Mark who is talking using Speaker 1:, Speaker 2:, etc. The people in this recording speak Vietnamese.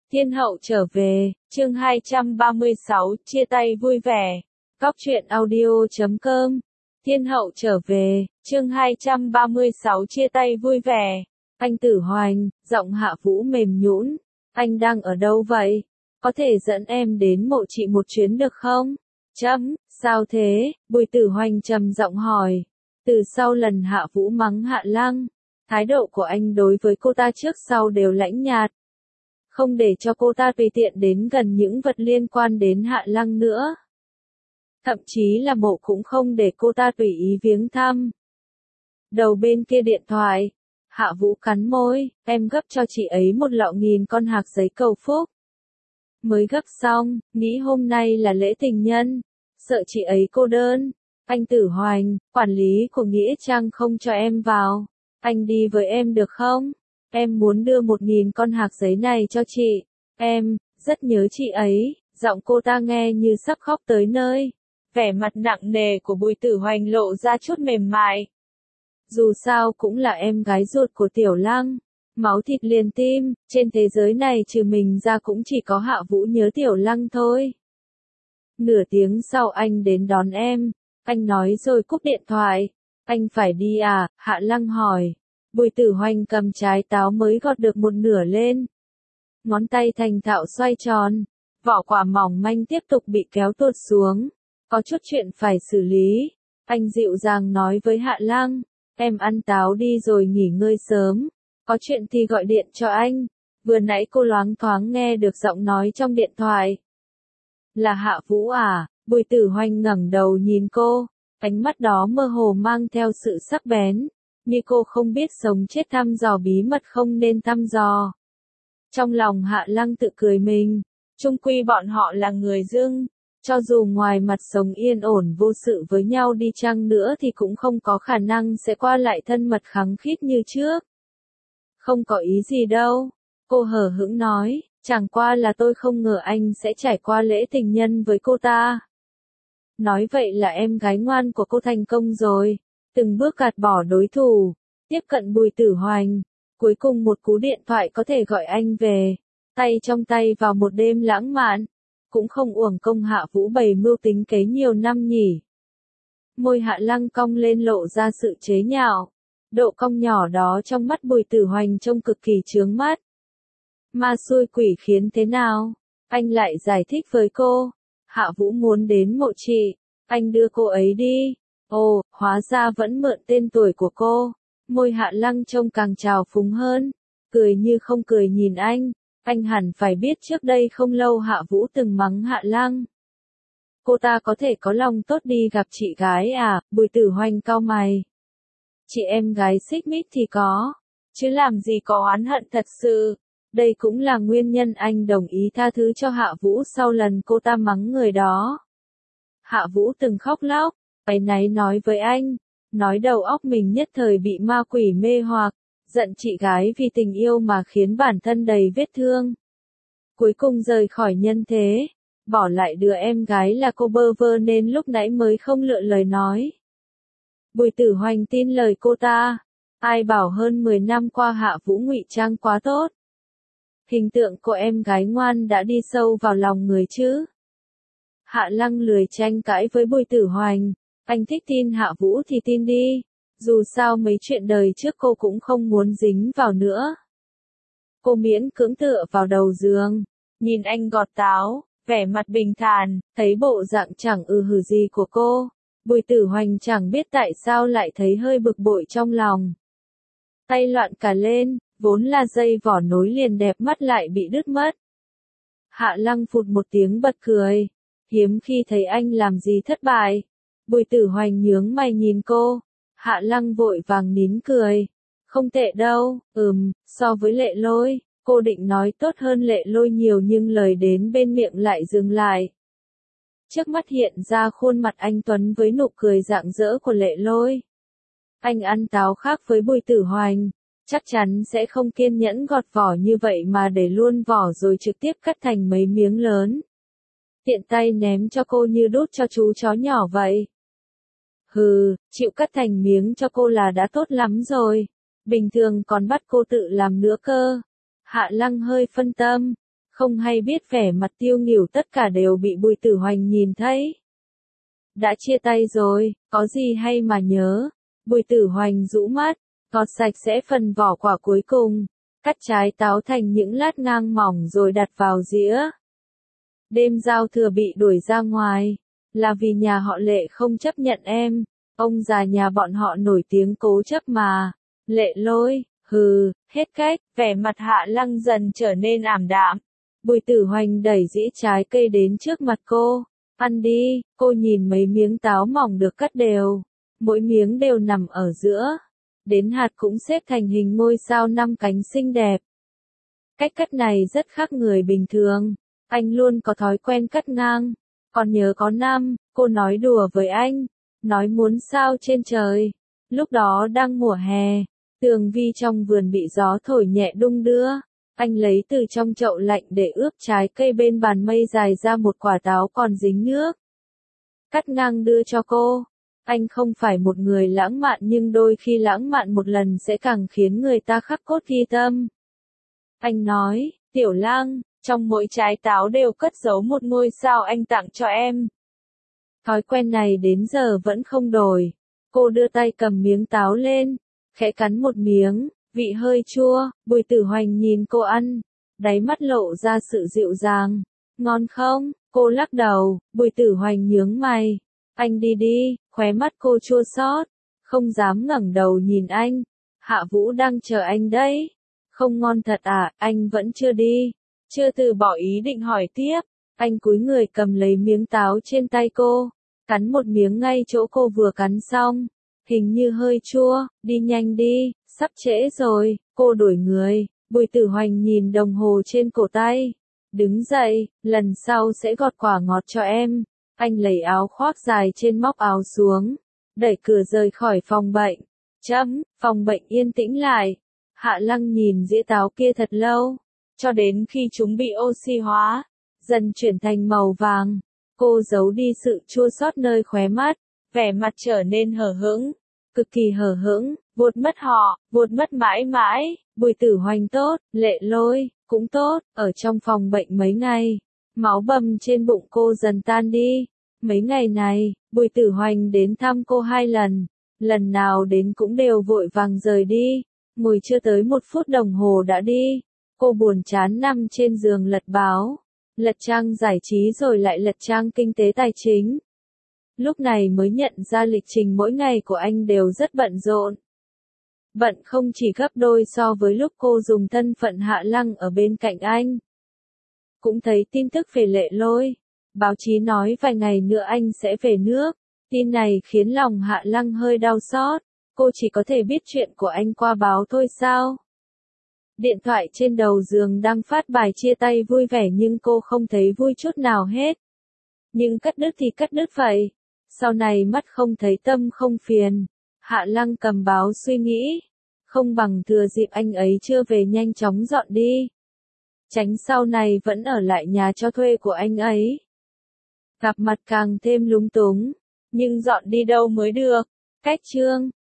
Speaker 1: Thiên hậu trở về, chương 236, chia tay vui vẻ. Góc truyện audio.com. Thiên hậu trở về, chương 236, chia tay vui vẻ. Anh Tử Hoành, giọng Hạ Vũ mềm nhũn. Anh đang ở đâu vậy? Có thể dẫn em đến mộ chị một chuyến được không? Sao thế? Bùi Tử Hoành trầm giọng hỏi. Từ sau lần Hạ Vũ mắng Hạ Lăng, thái độ của anh đối với cô ta trước sau đều lãnh nhạt. Không để cho cô ta tùy tiện đến gần những vật liên quan đến Hạ Lăng nữa. Thậm chí là mộ cũng không để cô ta tùy ý viếng thăm. Đầu bên kia điện thoại, Hạ Vũ cắn môi, em gấp cho chị ấy một lọ 1000 con hạc giấy cầu phúc. Mới gấp xong, nghĩ hôm nay là lễ tình nhân, sợ chị ấy cô đơn. Anh Tử Hoành, quản lý của Nghĩa Trang không cho em vào. Anh đi với em được không? Em muốn đưa 1000 con hạc giấy này cho chị. Em, rất nhớ chị ấy. Giọng cô ta nghe như sắp khóc tới nơi. Vẻ mặt nặng nề của Bùi Tử Hoành lộ ra chút mềm mại. Dù sao cũng là em gái ruột của Tiểu Lăng. Máu thịt liền tim, trên thế giới này trừ mình ra cũng chỉ có Hạ Vũ nhớ Tiểu Lăng thôi. Nửa tiếng sau anh đến đón em. Anh nói rồi cúp điện thoại. Anh phải đi à? Hạ Lăng hỏi. Bùi Tử Hoành cầm trái táo mới gọt được một nửa lên. Ngón tay thành thạo xoay tròn. Vỏ quả mỏng manh tiếp tục bị kéo tuột xuống. Có chút chuyện phải xử lý. Anh dịu dàng nói với Hạ Lăng. Em ăn táo đi rồi nghỉ ngơi sớm. Có chuyện thì gọi điện cho anh. Vừa nãy cô loáng thoáng nghe được giọng nói trong điện thoại. Là Hạ Vũ à? Bùi Tử Hoành ngẩng đầu nhìn cô. Ánh mắt đó mơ hồ mang theo sự sắc bén. Như cô không biết sống chết thăm dò bí mật không nên thăm dò. Trong lòng Hạ Lăng tự cười mình. Chung quy bọn họ là người dưng. Cho dù ngoài mặt sống yên ổn vô sự với nhau đi chăng nữa thì cũng không có khả năng sẽ qua lại thân mật khăng khít như trước. Không có ý gì đâu. Cô hờ hững nói. Chẳng qua là tôi không ngờ anh sẽ trải qua lễ tình nhân với cô ta. Nói vậy là em gái ngoan của cô thành công rồi. Từng bước gạt bỏ đối thủ. Tiếp cận Bùi Tử Hoành. Cuối cùng một cú điện thoại có thể gọi anh về. Tay trong tay vào một đêm lãng mạn. Cũng không uổng công Hạ Vũ bày mưu tính kế nhiều năm nhỉ. Môi Hạ Lăng cong lên lộ ra sự chế nhạo. Độ cong nhỏ đó trong mắt Bùi Tử Hoành trông cực kỳ chướng mắt. Ma xui quỷ khiến thế nào? Anh lại giải thích với cô. Hạ Vũ muốn đến mộ chị. Anh đưa cô ấy đi. Ồ, hóa ra vẫn mượn tên tuổi của cô. Môi Hạ Lăng trông càng trào phúng hơn. Cười như không cười nhìn anh. Anh hẳn phải biết trước đây không lâu Hạ Vũ từng mắng Hạ Lăng. Cô ta có thể có lòng tốt đi gặp chị gái à? Bùi Tử Hoành cau mày. Chị em gái xích mích thì có. Chứ làm gì có oán hận thật sự. Đây cũng là nguyên nhân anh đồng ý tha thứ cho Hạ Vũ sau lần cô ta mắng người đó. Hạ Vũ từng khóc lóc, áy náy nói với anh, nói đầu óc mình nhất thời bị ma quỷ mê hoặc, giận chị gái vì tình yêu mà khiến bản thân đầy vết thương. Cuối cùng rời khỏi nhân thế, bỏ lại đứa em gái là cô bơ vơ nên lúc nãy mới không lựa lời nói. Bùi Tử Hoành tin lời cô ta, ai bảo hơn 10 năm qua Hạ Vũ ngụy trang quá tốt. Hình tượng của em gái ngoan đã đi sâu vào lòng người chứ. Hạ Lăng lười tranh cãi với Bùi Tử Hoành. Anh thích tin Hạ Vũ thì tin đi. Dù sao mấy chuyện đời trước cô cũng không muốn dính vào nữa. Cô miễn cưỡng tựa vào đầu giường. Nhìn anh gọt táo, vẻ mặt bình thản, thấy bộ dạng chẳng hử gì của cô. Bùi Tử Hoành chẳng biết tại sao lại thấy hơi bực bội trong lòng. Tay loạn cả lên. Vốn là dây vỏ nối liền đẹp mắt lại bị đứt mất. Hạ Lăng phụt một tiếng bật cười. Hiếm khi thấy anh làm gì thất bại. Bùi Tử Hoành nhướng mày nhìn cô. Hạ Lăng vội vàng nín cười. Không tệ đâu, so với Lệ Lôi, cô định nói tốt hơn Lệ Lôi nhiều nhưng lời đến bên miệng lại dừng lại. Trước mắt hiện ra khuôn mặt anh Tuấn với nụ cười rạng rỡ của Lệ Lôi. Anh ăn táo khác với Bùi Tử Hoành. Chắc chắn sẽ không kiên nhẫn gọt vỏ như vậy mà để luôn vỏ rồi trực tiếp cắt thành mấy miếng lớn. Tiện tay ném cho cô như đút cho chú chó nhỏ vậy. Hừ, chịu cắt thành miếng cho cô là đã tốt lắm rồi. Bình thường còn bắt cô tự làm nữa cơ. Hạ Lăng hơi phân tâm. Không hay biết vẻ mặt Tiêu Nghỉu tất cả đều bị Bùi Tử Hoành nhìn thấy. Đã chia tay rồi, có gì hay mà nhớ. Bùi Tử Hoành rũ mắt, gọt sạch sẽ phần vỏ quả cuối cùng, cắt trái táo thành những lát ngang mỏng rồi đặt vào dĩa. Đêm giao thừa bị đuổi ra ngoài, là vì nhà họ Lệ không chấp nhận em, ông già nhà bọn họ nổi tiếng cố chấp mà. Lệ Lôi, hừ, hết cách, vẻ mặt Hạ Lăng dần trở nên ảm đạm. Bùi Tử Hoành đẩy dĩa trái cây đến trước mặt cô. Ăn đi, cô nhìn mấy miếng táo mỏng được cắt đều. Mỗi miếng đều nằm ở giữa. Đến hạt cũng xếp thành hình ngôi sao 5 cánh xinh đẹp. Cách cắt này rất khác người bình thường. Anh luôn có thói quen cắt ngang. Còn nhớ có năm, cô nói đùa với anh. Nói muốn sao trên trời. Lúc đó đang mùa hè. Tường vi trong vườn bị gió thổi nhẹ đung đưa. Anh lấy từ trong chậu lạnh để ướp trái cây bên bàn mây dài ra một quả táo còn dính nước. Cắt ngang đưa cho cô. Anh không phải một người lãng mạn nhưng đôi khi lãng mạn một lần sẽ càng khiến người ta khắc cốt ghi tâm. Anh nói, Tiểu Lang, trong mỗi trái táo đều cất giấu một ngôi sao anh tặng cho em. Thói quen này đến giờ vẫn không đổi. Cô đưa tay cầm miếng táo lên, khẽ cắn một miếng, vị hơi chua. Bùi Tử Hoành nhìn cô ăn, đáy mắt lộ ra sự dịu dàng. Ngon không? Cô lắc đầu. Bùi Tử Hoành nhướng mày. Anh đi đi. Khóe mắt cô chua xót, không dám ngẩng đầu nhìn anh. Hạ Vũ đang chờ anh đấy. Không ngon thật à? Anh vẫn chưa đi. Chưa từ bỏ ý định hỏi tiếp. Anh cúi người cầm lấy miếng táo trên tay cô, cắn một miếng ngay chỗ cô vừa cắn xong. Hình như hơi chua. Đi nhanh đi, sắp trễ rồi. Cô đổi người. Bùi Tử Hoành nhìn đồng hồ trên cổ tay. Đứng dậy, lần sau sẽ gọt quả ngọt cho em. Anh lấy áo khoác dài trên móc áo xuống, đẩy cửa rời khỏi phòng bệnh. Phòng bệnh yên tĩnh lại. Hạ Lăng nhìn dĩa táo kia thật lâu, cho đến khi chúng bị oxy hóa, dần chuyển thành màu vàng. Cô giấu đi sự chua xót nơi khóe mắt, vẻ mặt trở nên hờ hững, cực kỳ hờ hững, vuột mất họ, vuột mất mãi mãi. Bùi Tử Hoành tốt, Lệ Lôi cũng tốt. Ở trong phòng bệnh mấy ngày, máu bầm trên bụng cô dần tan đi. Mấy ngày này, Bùi Tử Hoành đến thăm cô 2 lần. Lần nào đến cũng đều vội vàng rời đi. Ngồi chưa tới 1 phút đồng hồ đã đi. Cô buồn chán nằm trên giường lật báo. Lật trang giải trí rồi lại lật trang kinh tế tài chính. Lúc này mới nhận ra lịch trình mỗi ngày của anh đều rất bận rộn. Bận không chỉ gấp đôi so với lúc cô dùng thân phận Hạ Lăng ở bên cạnh anh. Cũng thấy tin tức về Lệ Lôi. Báo chí nói vài ngày nữa anh sẽ về nước. Tin này khiến lòng Hạ Lăng hơi đau xót. Cô chỉ có thể biết chuyện của anh qua báo thôi sao? Điện thoại trên đầu giường đang phát bài chia tay vui vẻ nhưng cô không thấy vui chút nào hết. Nhưng cắt đứt thì cắt đứt vậy. Sau này mắt không thấy tâm không phiền. Hạ Lăng cầm báo suy nghĩ. Không bằng thừa dịp anh ấy chưa về nhanh chóng dọn đi. Tránh sau này vẫn ở lại nhà cho thuê của anh ấy. Gặp mặt càng thêm lúng túng. Nhưng dọn đi đâu mới được? Cách chương